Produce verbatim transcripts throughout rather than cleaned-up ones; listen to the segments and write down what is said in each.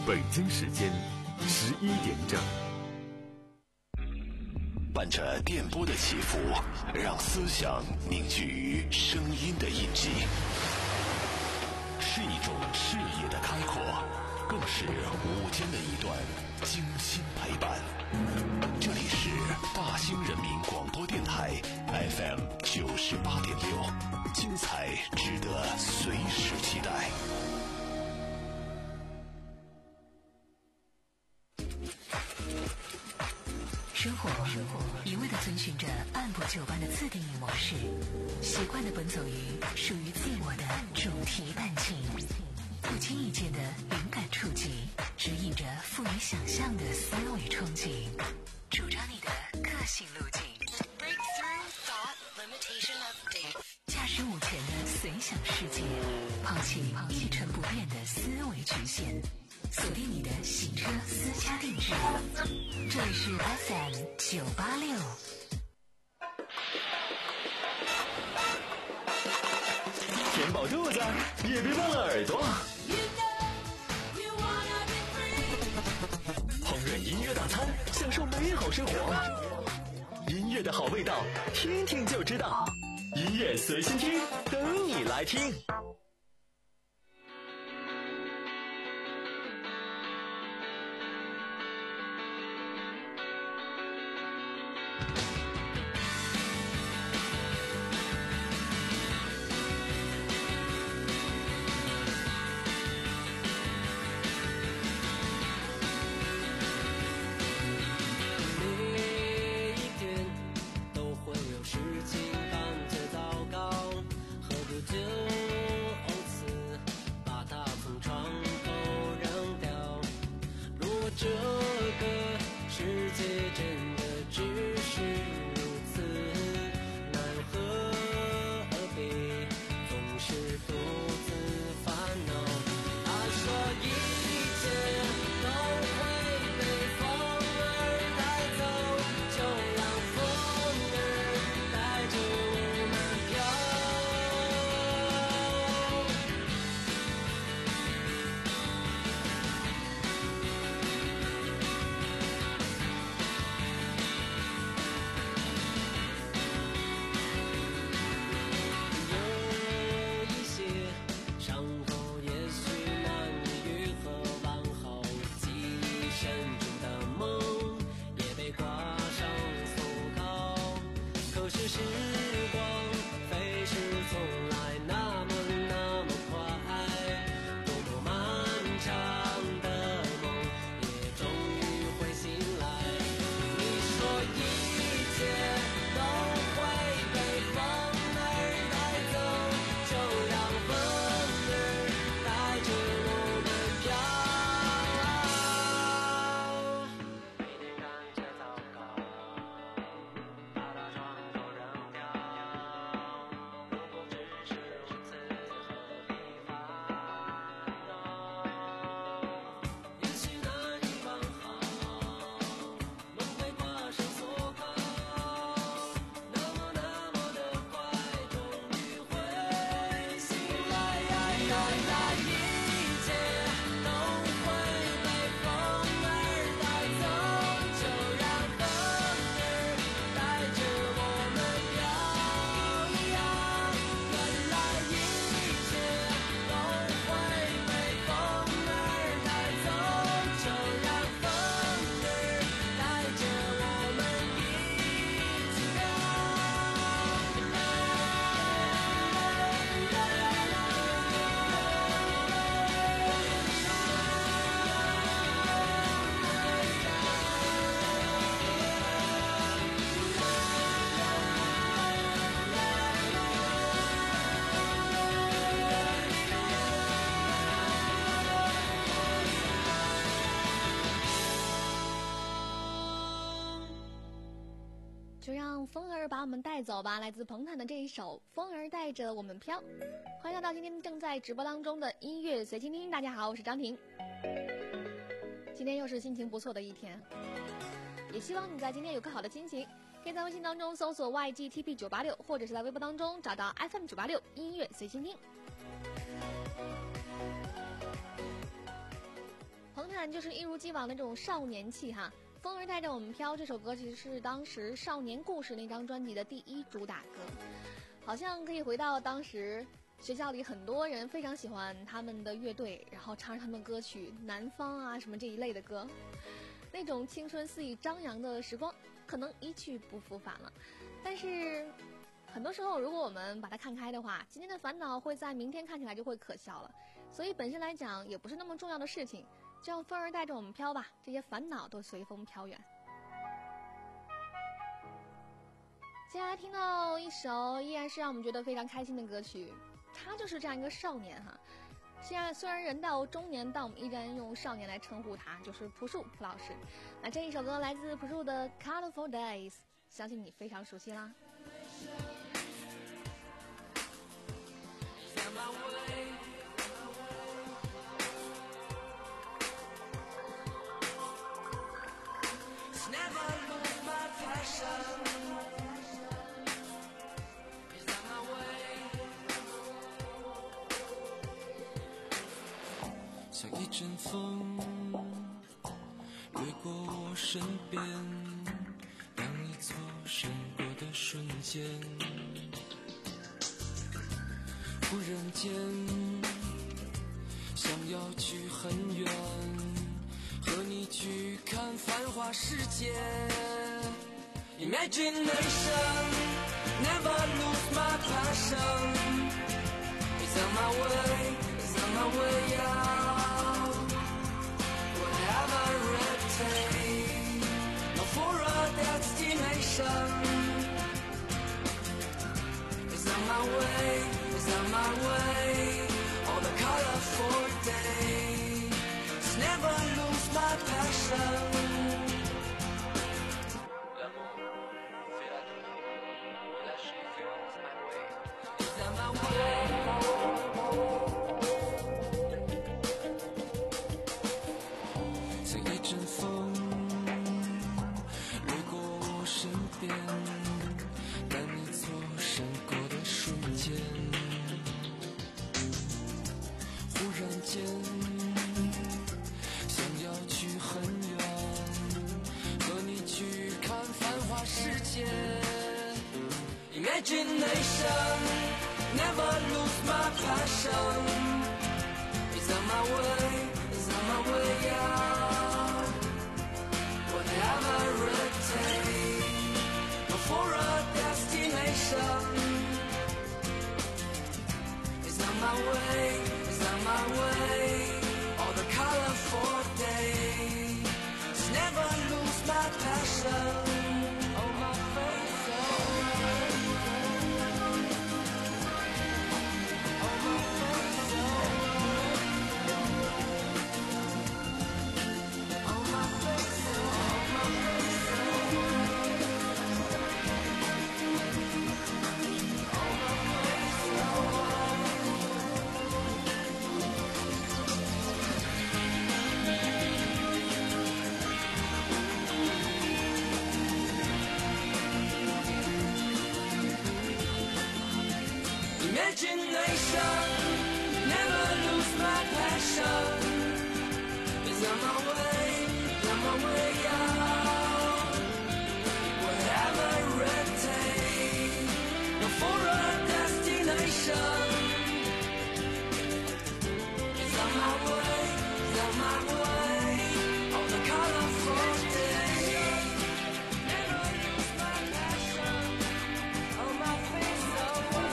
北京时间十一点整。 伴着电波的起伏，让思想凝聚于声音的印记，是一种视野的开阔，更是午间的一段精心陪伴。这里是大兴人民广播电台 F M 九十八点六，精彩值得随时期待。 生活一味地遵循着按部就班的自定义模式，习惯地奔走于属于自我的主题弹琴，不经意间的灵感触及，指引着富于想象的思维憧憬，主张你的个性路径。Breakthrough Thought Limitation Update， 驾驶午前的随想世界，抛弃一成不变的思维局限，锁定你的行车私家定制。这里是 F M 九八六。 填饱肚子，也别忘了耳朵。烹饪音乐大餐，享受美好生活。音乐的好味道，听听就知道。音乐随心听，等你来听。 把我们带走吧，来自彭坦的这一首《风儿带着我们飘》。欢迎来到今天正在直播当中的音乐随心听，大家好，我是张婷。今天又是心情不错的一天，也希望你在今天有个好的心情。可以在微信当中搜索 Y G T P 九八六， 或者是在微博当中找到 F M 九八六 音乐随心听。彭坦然就是一如既往的这种少年气哈。风儿带着我们飘这首歌其实是当时少年故事那张专辑的第一主打歌，好像可以回到当时学校里很多人非常喜欢他们的乐队，然后唱他们的歌曲南方啊什么这一类的歌，那种青春肆意张扬的时光可能一去不复返了。但是很多时候如果我们把它看开的话，今天的烦恼会在明天看起来就会可笑了，所以本身来讲也不是那么重要的事情，就让风儿带着我们飘吧，这些烦恼都随风飘远。接下来听到一首依然是让我们觉得非常开心的歌曲，他就是这样一个少年哈。现在虽然人到中年，但我们依然用少年来称呼他，就是朴树朴老师。那这一首歌来自朴树的 Colorful Days， 相信你非常熟悉啦。 像一阵风掠过我身边，当你错身过的瞬间，忽然间想要去很远，和你去看繁华世界。 Imagination never lose my passion. It's on my way, it's on my way out. Whatever it takes, not for a destination. It's on my way, it's on my way. All the colorful days, never lose my passion. Imagination, never lose my passion. It's on my way, it's on my way out. Whatever it takes, for a destination. It's on my way, it's on my way. All the colorful days, never lose my passion. Oh, my face. Imagination, never lose my passion. It's on my way, it's on my way out. Whatever it takes, for a destination. It's on my way, it's on my way. All the colorful days, never lose my passion. On my face away.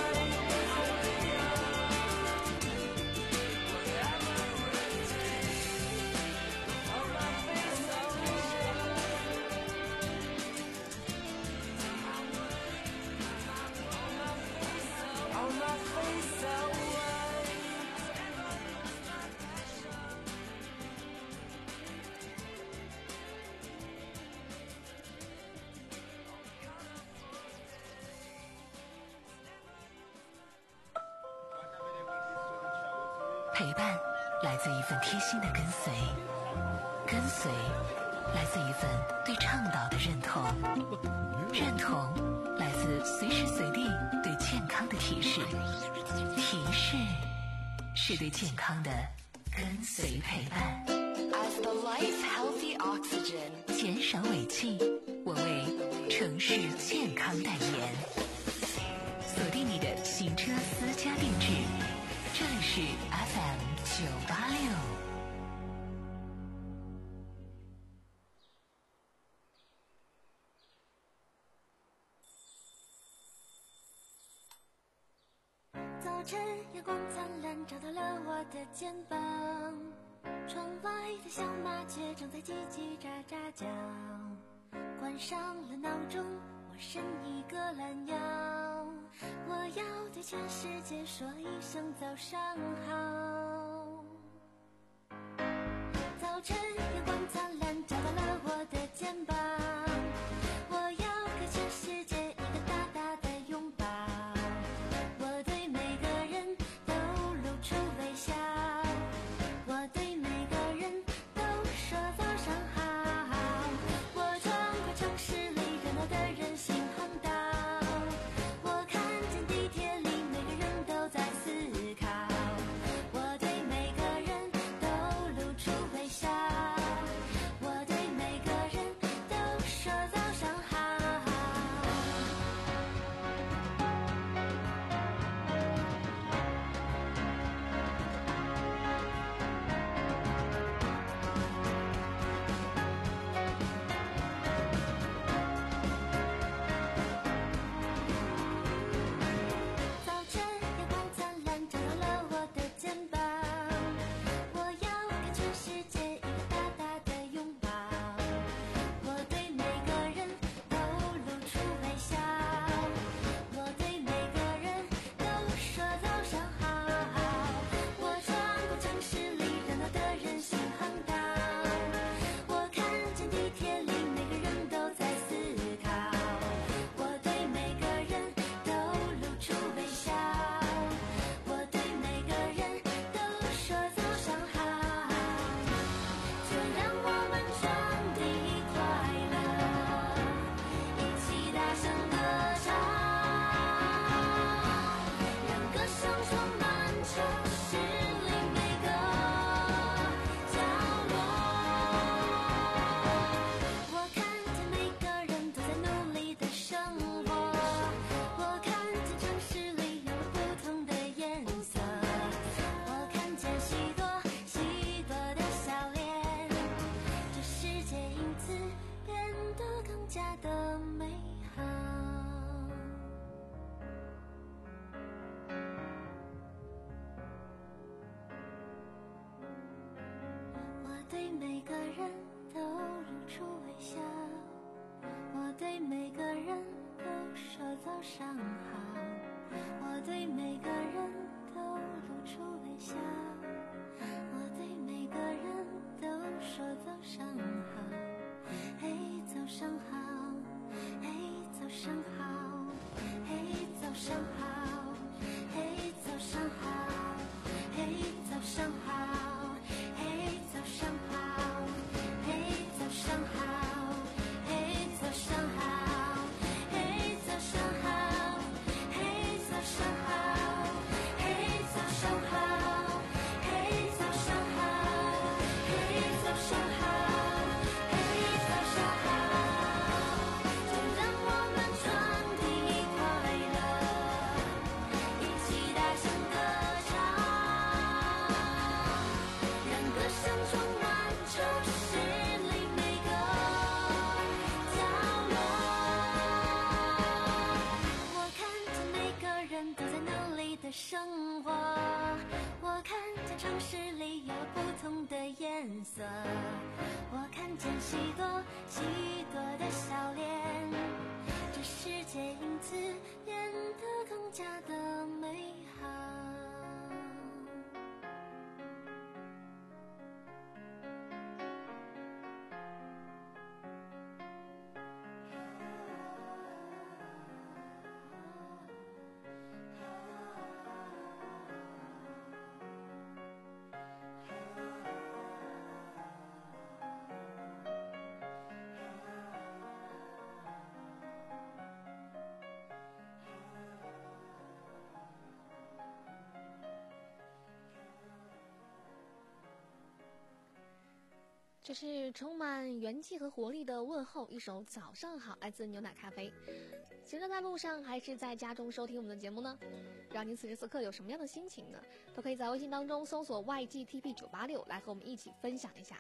陪伴来自一份贴心的跟随，跟随来自一份对倡导的认同，认同来自随时随地对健康的提示，提示是对健康的跟随陪伴。 减少尾气，我为城市健康代言。锁定你的行车私家定制，这里是 F M 九八六。 早晨阳光灿烂，照到了我的肩膀，窗外的小麻雀正在叽叽喳喳叫，关上了闹钟，我伸一个懒腰，我要对全世界说一声早上好。早晨阳光灿烂，照到了我的肩膀，我要给全世界一个大大的拥抱，我对每个人都露出微笑，我对每个人都说早上好。我穿过城市里热闹的人行横道，我看见地铁里每个人都在思考，我对每个人都露出微笑，我对每个人都说早上好。早晨阳光灿烂，照到了我的肩膀，我要给全世界一个大大的拥抱，我对每个人都露出微笑，我对每个人都说早上好。我穿过城市里热闹的人行横道，我看见地铁里每个人都在思考，我对每个人都露出微笑，我对每个人都说早上好。就让我们传递快乐，一起大声歌唱，让歌声充满城市里每个角落。我看见每个人都在努力的生活，我看见城市里有了不同的颜色，我看见许多许多的笑脸，这世界因此变得更加的美好。我对每个人都露出微笑，我对每个人都说早上好，我对每个人都露出微笑，我对每个人都说早上好。嘿，早上好，嘿，早上好，嘿，早上好，嘿，早上好，嘿，早上好，嘿，早上好，嘿，早上好，嘿，早上好，嘿，早上好，嘿，早上好，嘿，早上好，嘿，早上好，嘿，早上好，嘿，早上好。就让我们传递快乐，一起大声歌唱，让歌声充满城市里每个角落。我看见每个人都在努力的生活，我看见城市里有不同的颜色，我看见许多许多的笑脸，这世界因此变得更加的美好。 这是充满元气和活力的问候，一首早上好，来自牛奶咖啡。行车在路上还是在家中收听我们的节目呢？不知道您此时此刻有什么样的心情呢？都可以在微信当中搜索 Y G T P 九八六来和我们一起分享一下。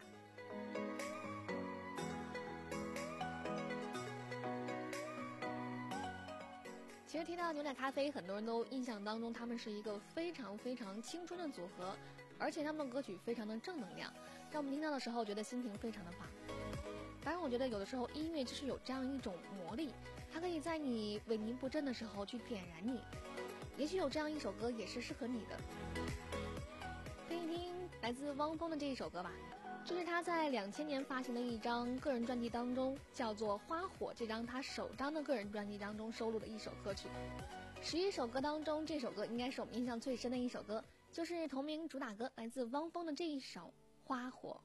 其实提到牛奶咖啡，很多人都印象当中他们是一个非常非常青春的组合，而且他们的歌曲非常的正能量，让我们听到的时候觉得心情非常的棒。当然我觉得有的时候音乐就是有这样一种魔力，它可以在你萎靡不振的时候去点燃你，也许有这样一首歌也是适合你的。听一听来自汪峰的这一首歌吧，这是他在两千年发行的一张个人专辑当中，叫做《花火》，这张他首张的个人专辑当中收录的一首歌曲。十一首歌当中，这首歌应该是我们印象最深的一首歌，就是同名主打歌，来自汪峰的这一首《花火》。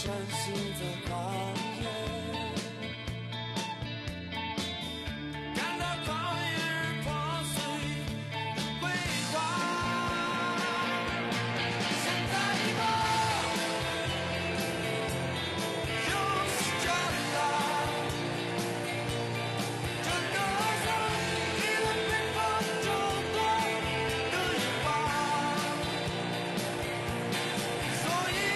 伤心在跨越，看到狂野破碎的规划。现在我又是这样，整个人一个被放逐过的野花，所以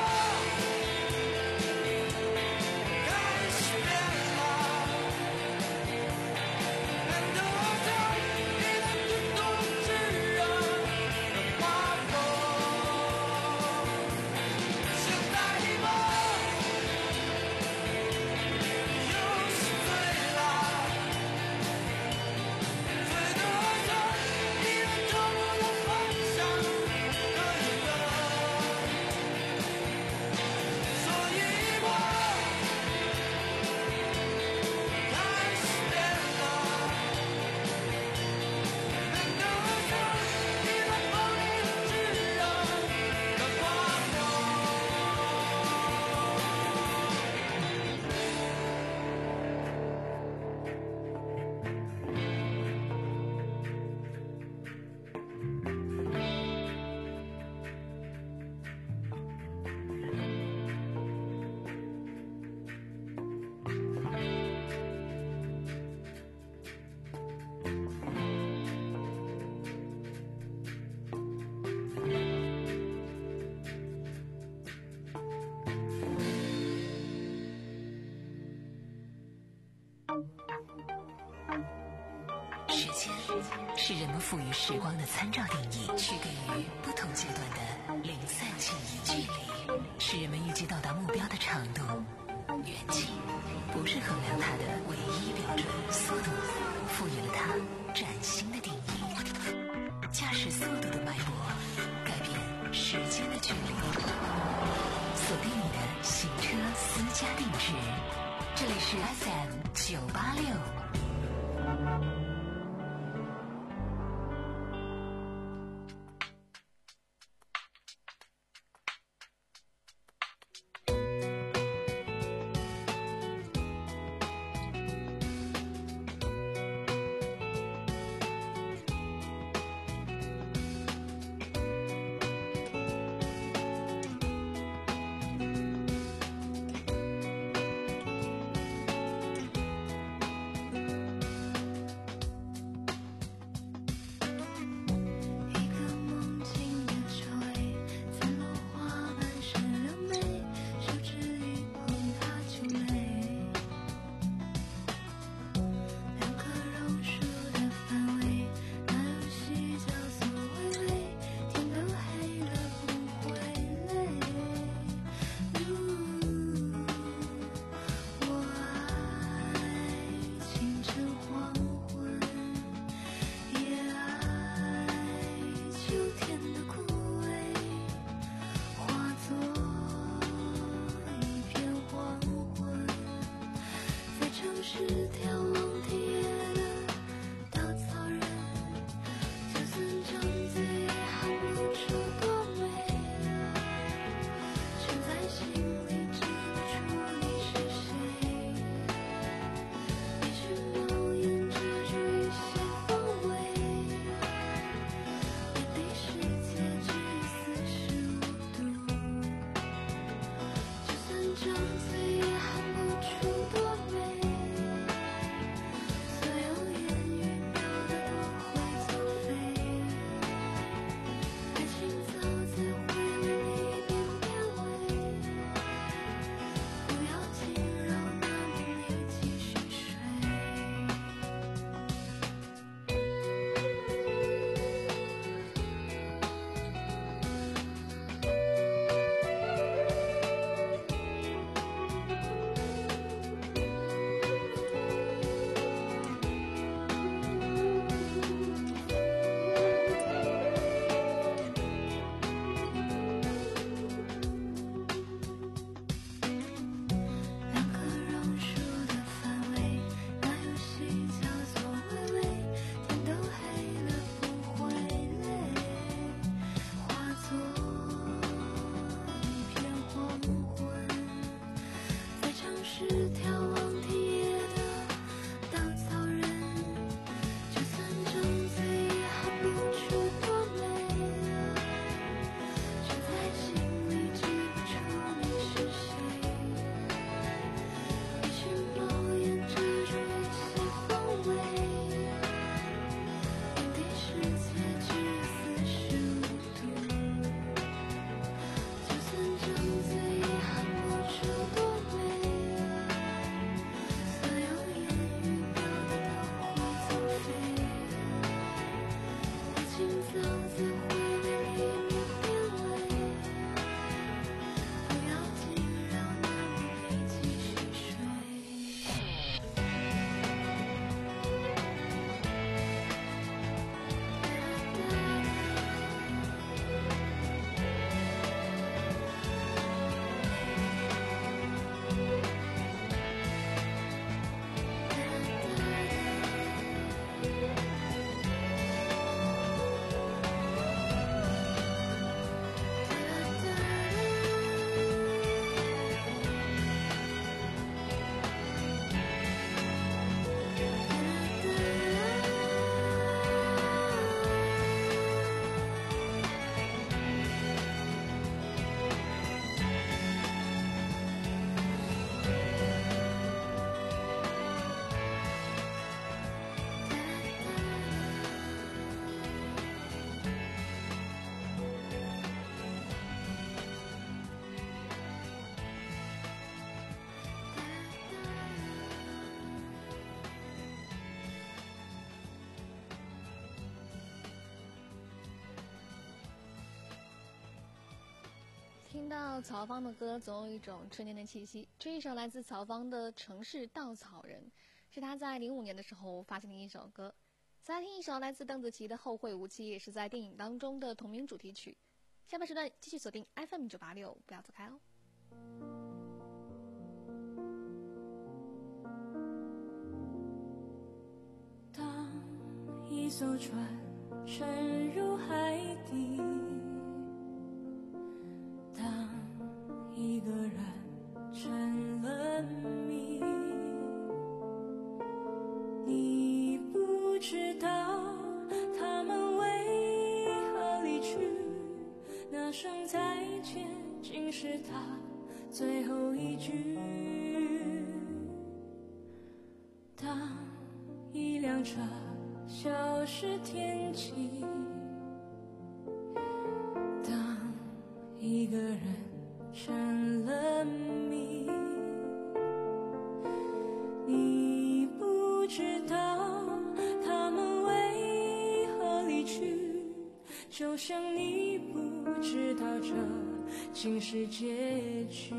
时间是人们赋予时光的参照定义，区给予不同阶段的零散记忆距离，是人们预计到达目标的长度。远近不是衡量它的唯一标准，速度赋予了它崭新的定义。驾驶速度的脉搏改变时间的距离，锁定你的行车私家定制，这里是 F M 九八六。 这样子也喊不出多美。 听到曹芳的歌，总有一种春天的气息。这一首来自曹芳的《城市稻草人》，是他在零五年的时候发行的一首歌。再来听一首来自邓紫棋的《后会无期》，也是在电影当中的同名主题曲。下半时段继续锁定 F M 九八六，不要走开哦。 当一艘船沉入海底，当一个人成了谜，你不知道他们为何离去，那声再见竟是他最后一句。当一辆车消失天际，当一个人成了谜，你不知道他们为何离去，就像你不知道这竟是结局。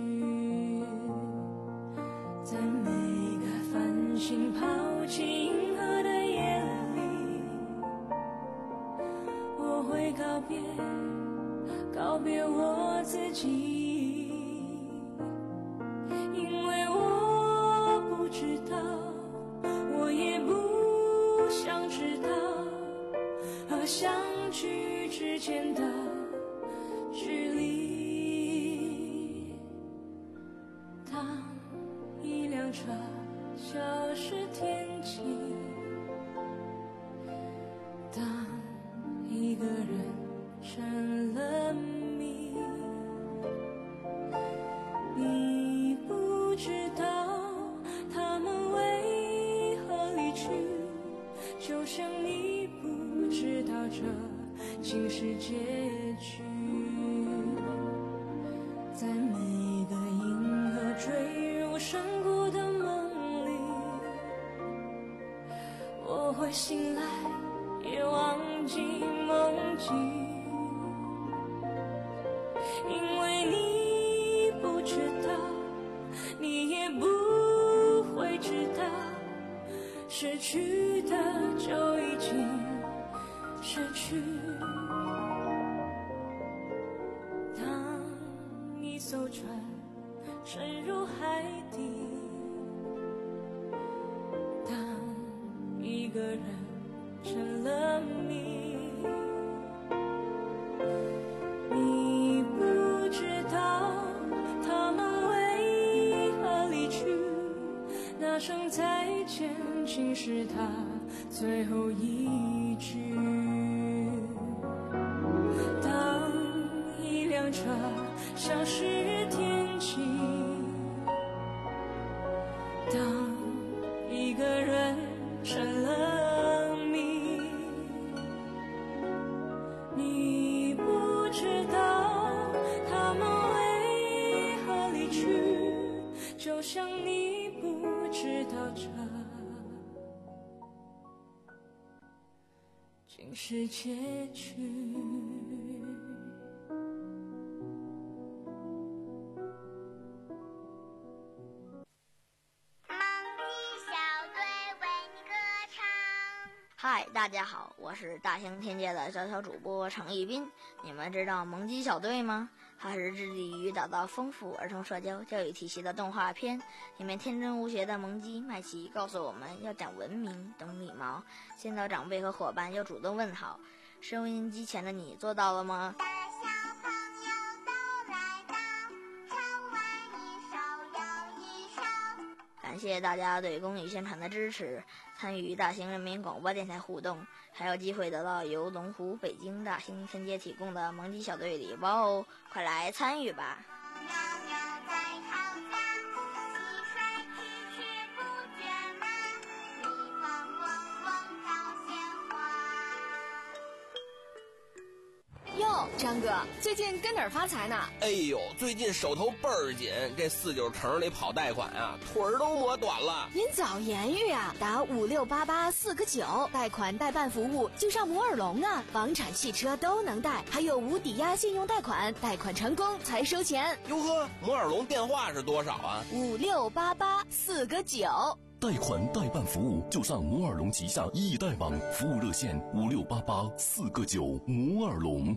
在每个繁星抛弃银河的夜里，我会告别告别我自己，因为我不知道，我也不想知道和相聚之间的距离。当一辆车消失天际，当一个人成了谜，你不知道他们为何离去，就像你不知道这竟是结局。在每个银河坠入山谷的梦里，我会醒来也忘记梦境，因为你不知道，你也不会知道，失去的就已经失去。当一艘船沉入海底，当一个人成了谜，你不知道他们为何离去，那声再见竟是他最后一句。当一辆车消失天际，当一个人成了谜，你不知道他们为何离去，就像你不知道这竟是结局。 嗨，大家好，我是大型天界的小小主播程一斌。你们知道萌鸡小队吗？它是致力于打造丰富儿童社交教育体系的动画片。里面天真无邪的萌鸡麦琪告诉我们要讲文明、懂礼貌，见到长辈和伙伴要主动问好。收音机前的你做到了吗？感谢大家对公益宣传的支持，参与大型人民广播电台互动，还有机会得到由龙湖北京大型天街提供的萌鸡小队礼包哦！快来参与吧！ 哟， 哟，张哥，最近跟哪儿发财呢？ 哎呦，最近手头倍儿紧，这四九城里跑贷款啊，腿儿都磨短了。 您早言语啊，打五六八八四个九，贷款代办服务就上摩尔龙啊，房产、汽车都能贷，还有无抵押信用贷款，贷款成功才收钱。 哟呵，摩尔龙电话是多少啊？ 五六八八四个九。 贷款代办服务就上摩尔龙旗下易贷网，服务热线五六八八四个九。摩尔龙。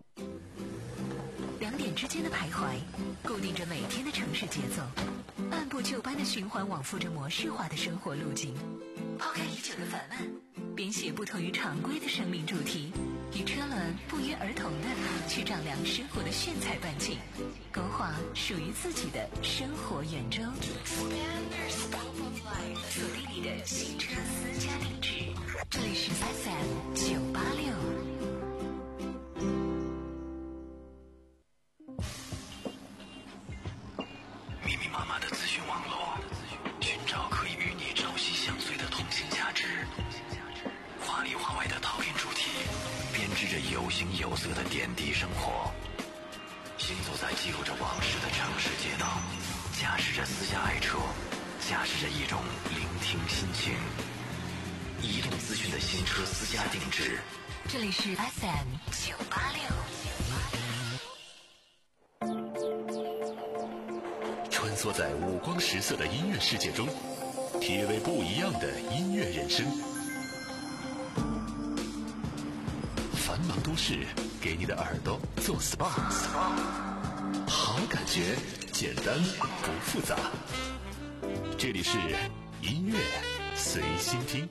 两点之间的徘徊，固定着每天的城市节奏，按部就班的循环往复着模式化的生活路径。抛开已久的烦闷，编写不同于常规的生命主题，与车轮不约而同的去丈量生活的炫彩半径，勾画属于自己的生活圆周。锁定你的新车私家定制，这里是 F M 九八六。 密密麻麻的资讯网络，寻找可以与你朝夕相随的通信价值。华里华外的导演主题，编织着有形有色的点滴生活。行走在记录着往事的城市街道，驾驶着私家爱车，驾驶着一种聆听心情。移动资讯的新车私家定制， 这里是 F M 九八六。 穿梭在五光十色的音乐世界中，体味不一样的音乐人生。繁忙都市给你的耳朵做 S P A， 好感觉，简单不复杂。这里是音乐随心听。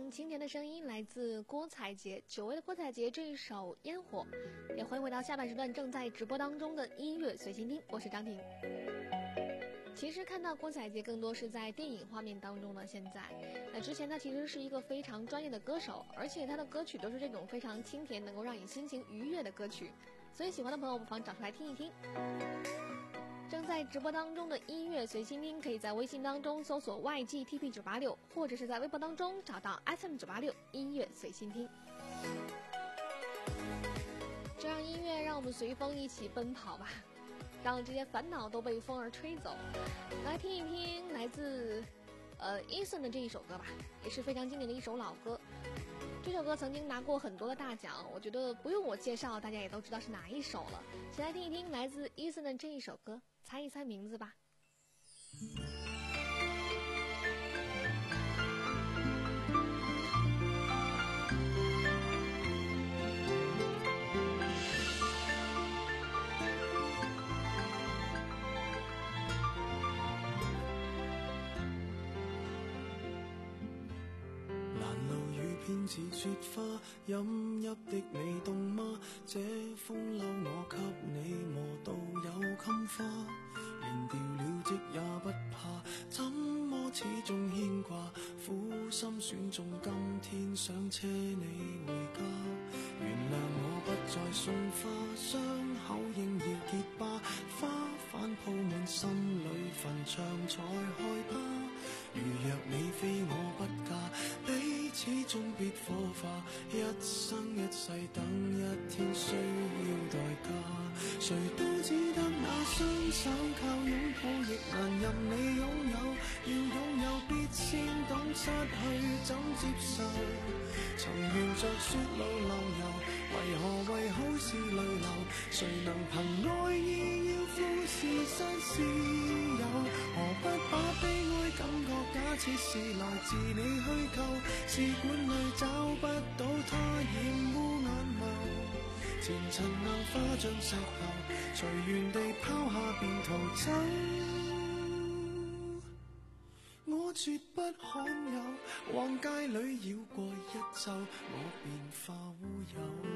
听清甜的声音，来自郭采洁，久违的郭采洁这一首《烟火》。也欢迎回到下半时段正在直播当中的音乐随心听，我是张婷。其实看到郭采洁更多是在电影画面当中的。现在，那之前她其实是一个非常专业的歌手，而且她的歌曲都是这种非常清甜，能够让你心情愉悦的歌曲。所以喜欢的朋友不妨找出来听一听。正在直播当中的音乐随心听，可以在微信当中搜索 Y G T P 九八六，或者是在微博当中找到 S M 九八六音乐随心听。这样音乐让我们随风一起奔跑吧，让这些烦恼都被风儿吹走。来听一听来自呃 Eason 的这一首歌吧，也是非常经典的一首老歌。这首歌曾经拿过很多的大奖，我觉得不用我介绍，大家也都知道是哪一首了。先来听一听来自 Eason 的这一首歌，猜一猜名字吧。 偏似雪花飲泣的你凍嗎？這風褸我給你磨到有襟花，連掉了職也不怕，怎麼始終牽掛？苦心選中今天想車你回家，原諒我不再送花，傷口應要結疤，花瓣鋪滿心裏墳場才害怕。如若你非我不嫁，彼此終別火化，一生一世等一天需要代價。誰都只得那雙手靠擁抱，亦難任你擁有。要擁有必先懂失去怎接受。曾沿着雪路浪遊，為何為好事淚流？誰能憑愛意要富士山私有？何不把悲哀感覺假設是來自你虛構？試管裏找不到它，染污眼眸。前塵硬化像石頭，隨緣地拋下便逃走。我絕不罕有，往街裏繞過一晝，我便化烏有。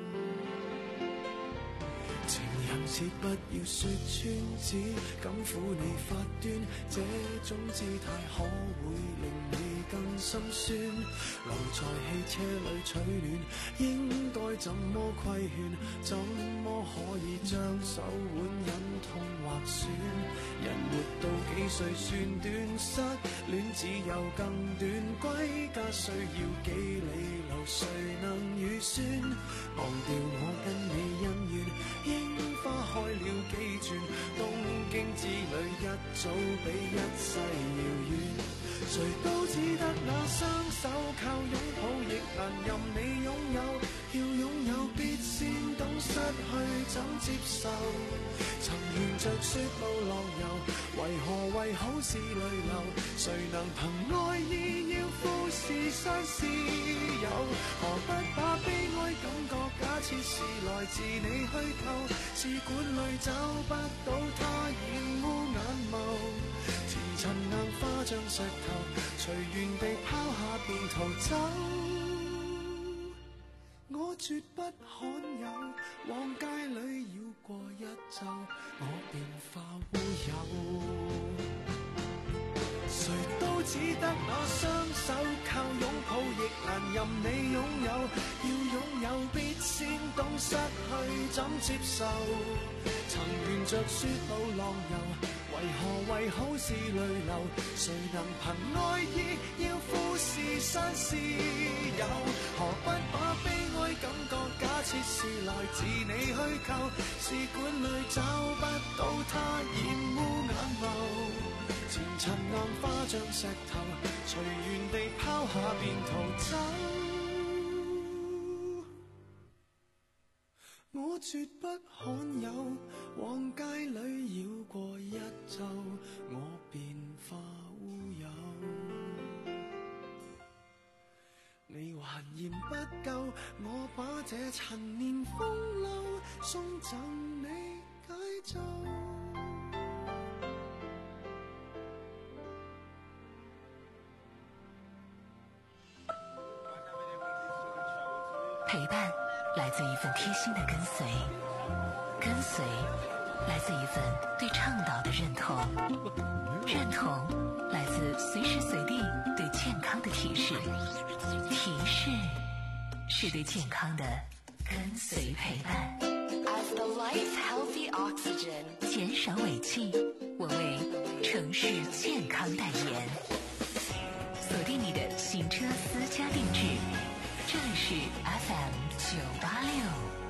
情人節不要說穿，只敢撫你發端，這種姿態可會令你更心酸。留在汽車裏取暖，應該怎麼規勸？怎麼可以將手腕忍痛劃損？人活到幾歲算短？失戀只有更短，歸家需要幾里路，誰能預算？忘掉我跟你恩怨，櫻花開了幾轉，東京之旅一早比一世遙遠。誰都只得那雙手靠擁抱，亦難任你擁有。要擁有必先懂失去怎接受。曾沿着雪路浪遊，為何為好事淚流？誰能憑愛意要富士山私有？何不把悲哀感覺假設是來自你虛構？試管裏找不到它，染污眼眸。前塵硬化像石頭，隨緣地拋下便逃走。我絕不罕有，往街裏繞過一晝，我便化烏有。誰都只得那雙手靠擁抱，亦難任你擁有。要擁有必先懂失去怎接受。曾沿着雪路浪遊，為何為好事淚流？誰能憑愛意要富士山私有？何不把悲哀感覺假設是來自你虛構？試管裏找不到它，染污眼眸。前塵硬化像石頭，隨緣地拋下便逃走。我絕不罕有，往街裏繞過一晝，我便化烏有。你還嫌不夠，我把這陳年風流送贈你解咒。 陪伴来自一份贴心的跟随，跟随来自一份对倡导的认同，认同来自随时随地对健康的提示，提示是对健康的跟随陪伴。 As the lights healthy oxygen， 减少尾气，我为城市健康代言。锁定你的行车私家定制，这里是 F M 九八六。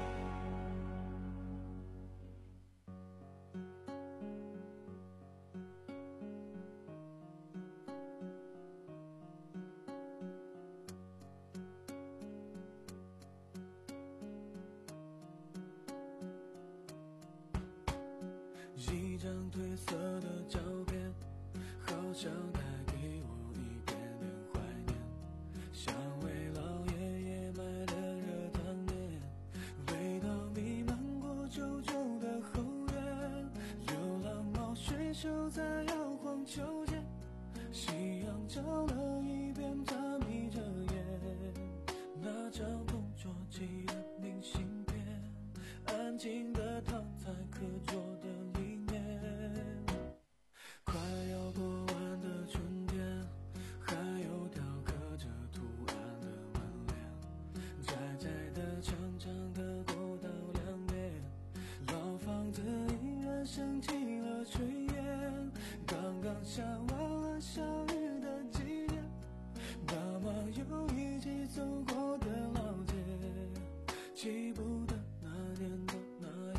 一张褪色的照片，好像带给我一点点怀念，像为老爷爷买的热汤面，味道弥漫过旧旧的后院，流浪猫睡熟在摇晃秋千，夕阳照了一遍，它眯着眼，那张同桌寄的明信片，安静的躺在课桌的里面，快要过完的春天，还有条刻着图案的门帘，窄窄的长长的过道两边，老房子依然升起了炊烟，刚刚下完了小雨的季节，爸妈又一起走过的老街，记不得那年的那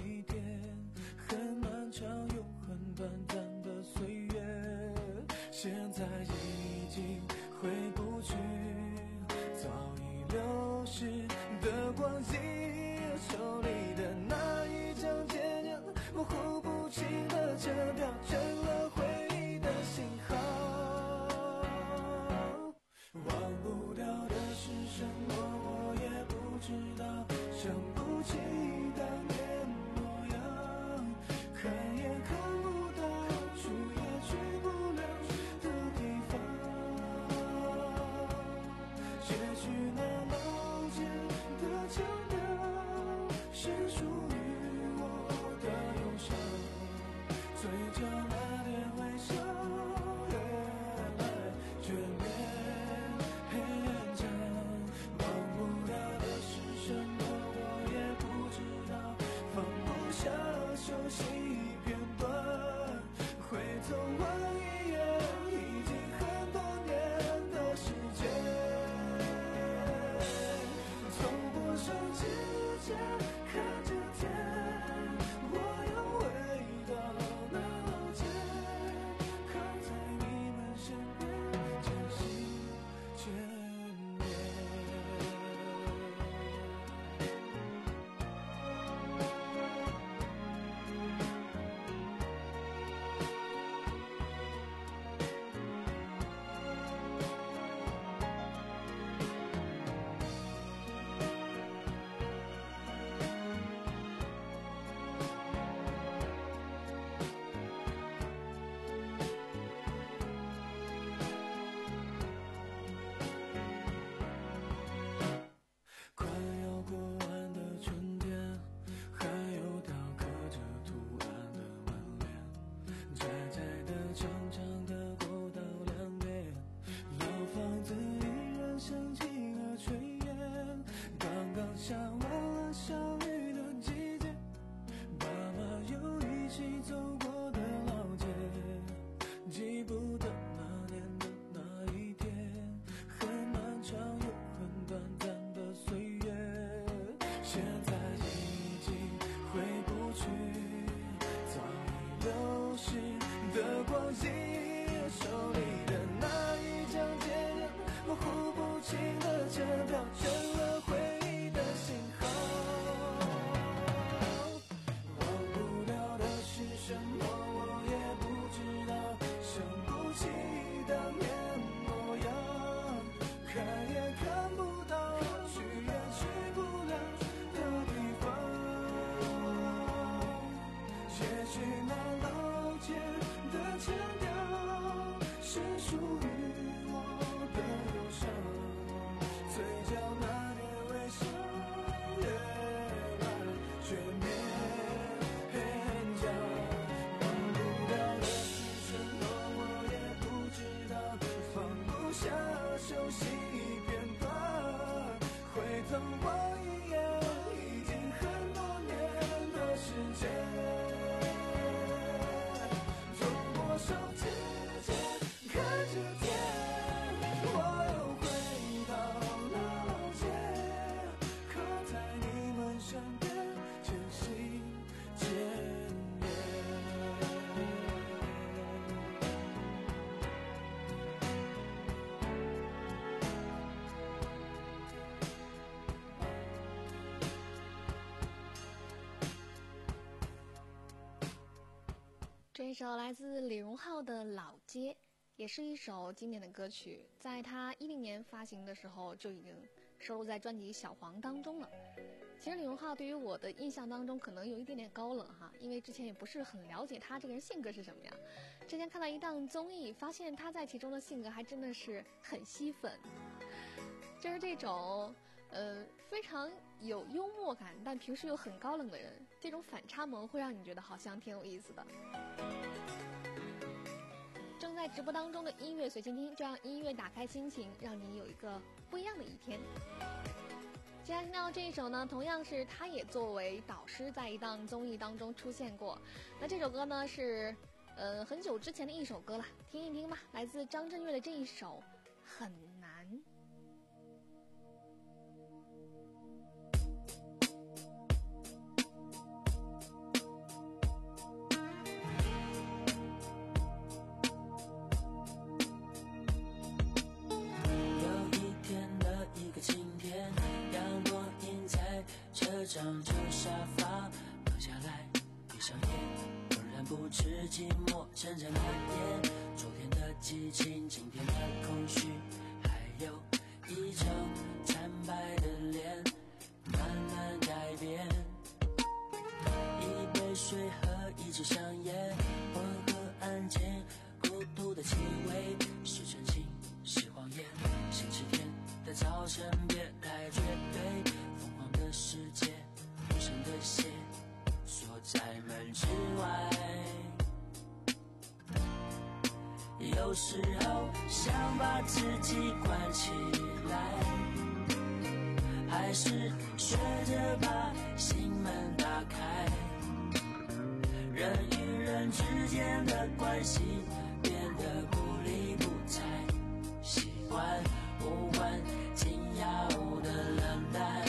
一样，已经很多年的时间。走过手指间，看着天，我又回到那街，刻在你们身边，渐行渐远。 这一首来自李荣浩的《老街》，也是一首经典的歌曲，在他一零年发行的时候就已经收录在专辑《小黄》当中了。其实李荣浩对于我的印象当中可能有一点点高冷哈，因为之前也不是很了解他这个人性格是什么样。之前看到一档综艺，发现他在其中的性格还真的是很吸粉，就是这种呃非常有幽默感，但平时又很高冷的人，这种反差萌会让你觉得好像挺有意思的。正在直播当中的音乐随心听，就让音乐打开心情，让你有一个不一样的一天。接下来听到这一首呢，同样是他也作为导师在一档综艺当中出现过。那这首歌呢是呃很久之前的一首歌了，听一听吧，来自张震岳的这一首《很难》。 长旧沙发躺下来，闭上眼，浑然不知寂寞正在蔓延。昨天的激情，今天的空虚，还有一张惨白的脸，慢慢改变。一杯水和一支香烟，温和安静，孤独的气味，是真情是谎言。星期天的早晨，别太绝对，疯狂的世界，无声的血锁在门之外。有时候想把自己关起来，还是学着把心门打开。人与人之间的关系变得不理不睬，习惯无关紧要的冷淡。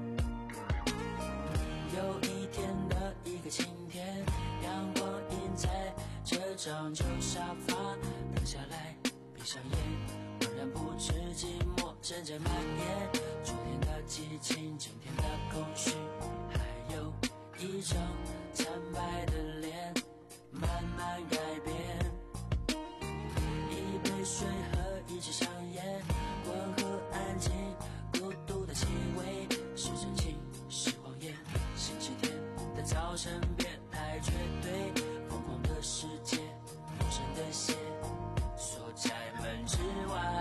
有一天的一个晴天，阳光映在这张旧沙发，躺下来，闭上眼，浑然不知寂寞正在蔓延。昨天的激情，今天的空虚，还有一张惨白的脸，慢慢改变。一杯水和一支香烟，温和安静，孤独的气味，是真情是谎言。星期天的早晨，别太绝对，疯狂的世界，无声的血锁在门之外。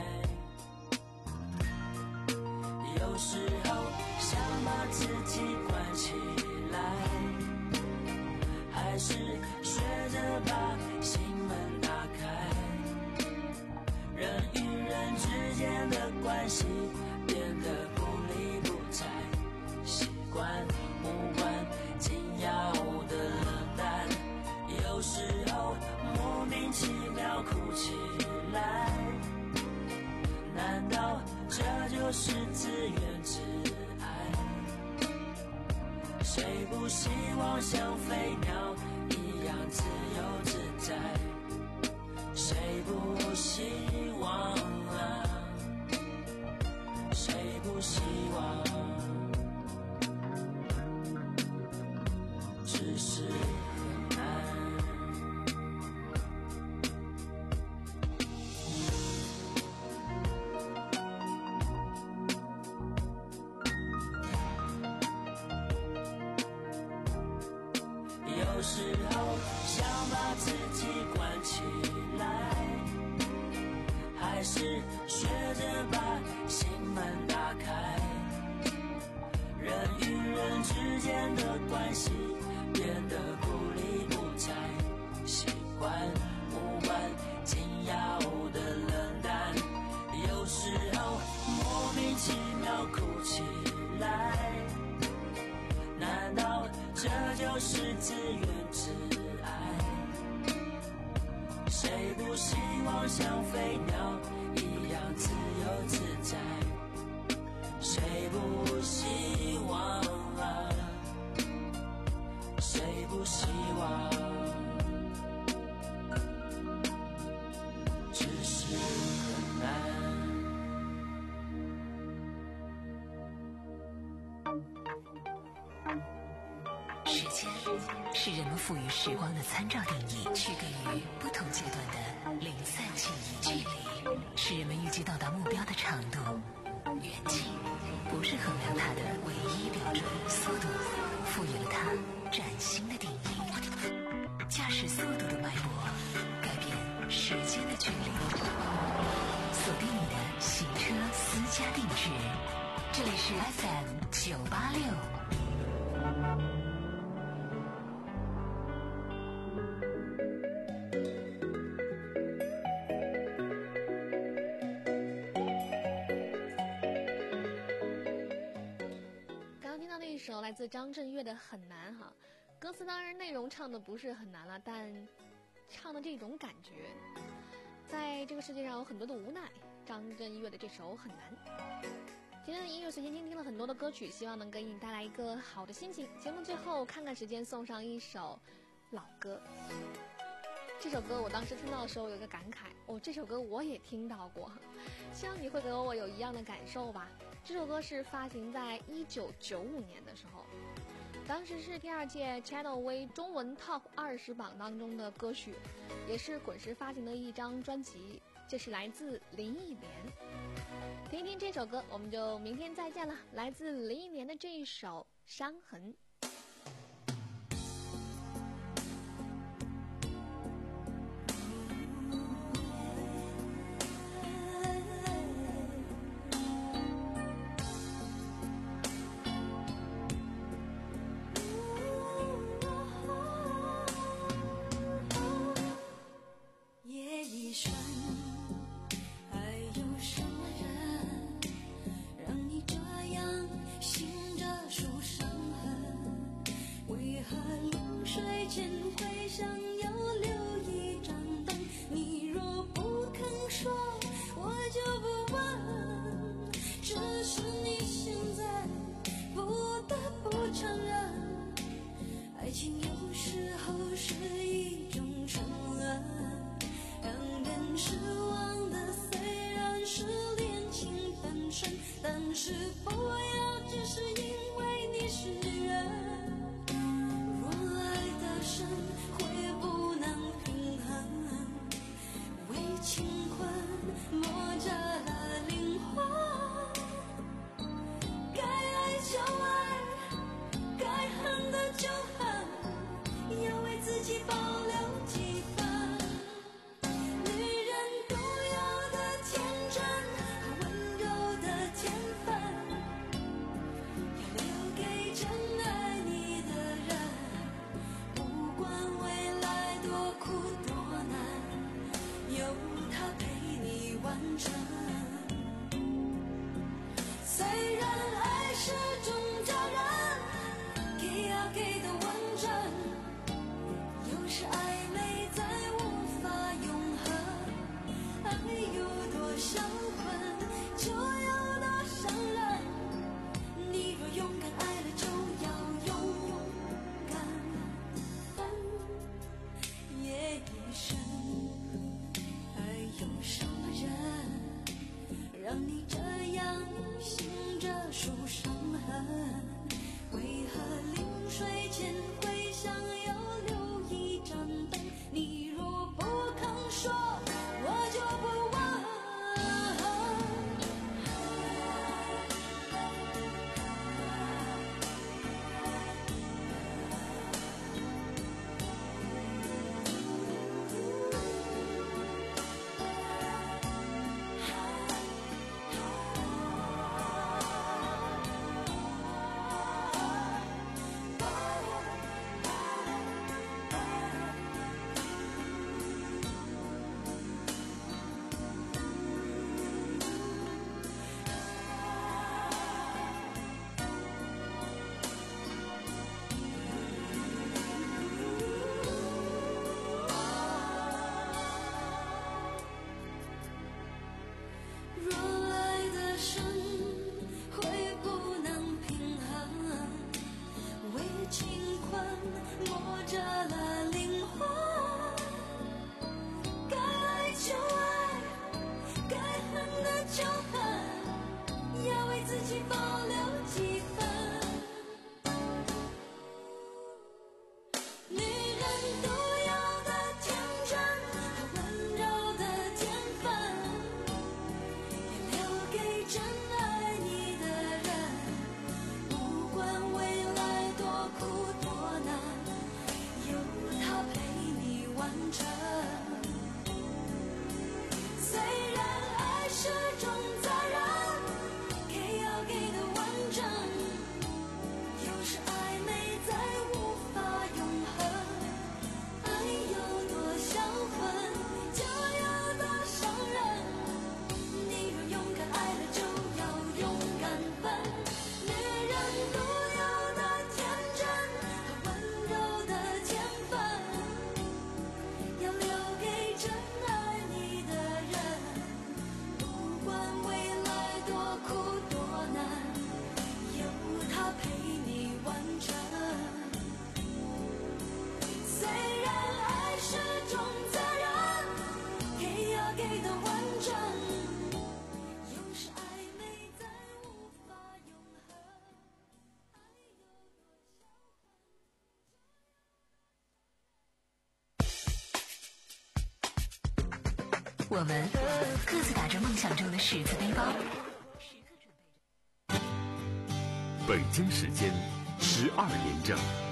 有时候想把自己关起来，还是学着把心门打开。人与人之间的关系变得不理不睬，习惯无关紧要的冷淡。有时候莫名其妙哭起来，难道这就是自怨自艾？谁不希望像飞鸟一样自由自在？谁不希望啊？谁不希望？只是很难。有时候想把自己关起来，还是学着把心门打开。人与人之间的关系变得不理不睬，习惯无关紧要的冷淡。有时候莫名其妙哭起是自怨自艾。谁不希望像飞鸟一样自由自在？谁不希望啊？谁不希望？只是很难。 时间是人们赋予时光的参照定义，区隔于不同阶段的零散记忆。距离是人们预计到达目标的长度，远近不是衡量它的唯一标准。速度赋予了它崭新的定义，驾驶速度的脉搏改变时间的距离。锁定你的行车私家定制，这里是 F M 九八六。 首来自张震岳的《很难》哈，歌词当然内容唱的不是很难了，但唱的这种感觉，在这个世界上有很多的无奈。张震岳的这首《很难》。今天的音乐随心听听了很多的歌曲，希望能给你带来一个好的心情。节目最后看看时间，送上一首老歌。这首歌我当时听到的时候有一个感慨，哦，这首歌我也听到过，希望你会给我有一样的感受吧。这首歌是发行在一九九五年的时候，当时是第二届 Channel V 中文 Top 二十榜当中的歌曲，也是滚石发行的一张专辑。这是来自林忆莲，听一听这首歌，我们就明天再见了。来自林忆莲的这一首《伤痕》。 但是不要只是因为你是人，若爱的深会不能平衡，为情困磨折了灵魂，该爱就爱，该恨的就恨，要为自己保留几分。女人独有的天真和温柔的天分，要留给真爱你的人，不管未来多苦多难，有他陪你完成。虽然爱是种责任，给要给的完整，有时暧昧再无法永恒，爱有多销魂，就有多伤人。你若勇敢爱了，就要勇敢也一生。爱有什么人，让你这样醒着数伤痕？为何临睡前会想要留一盏灯？你若不肯说，我就不问。 我们各自打着梦想中的十字背包。 北京时间十二点整。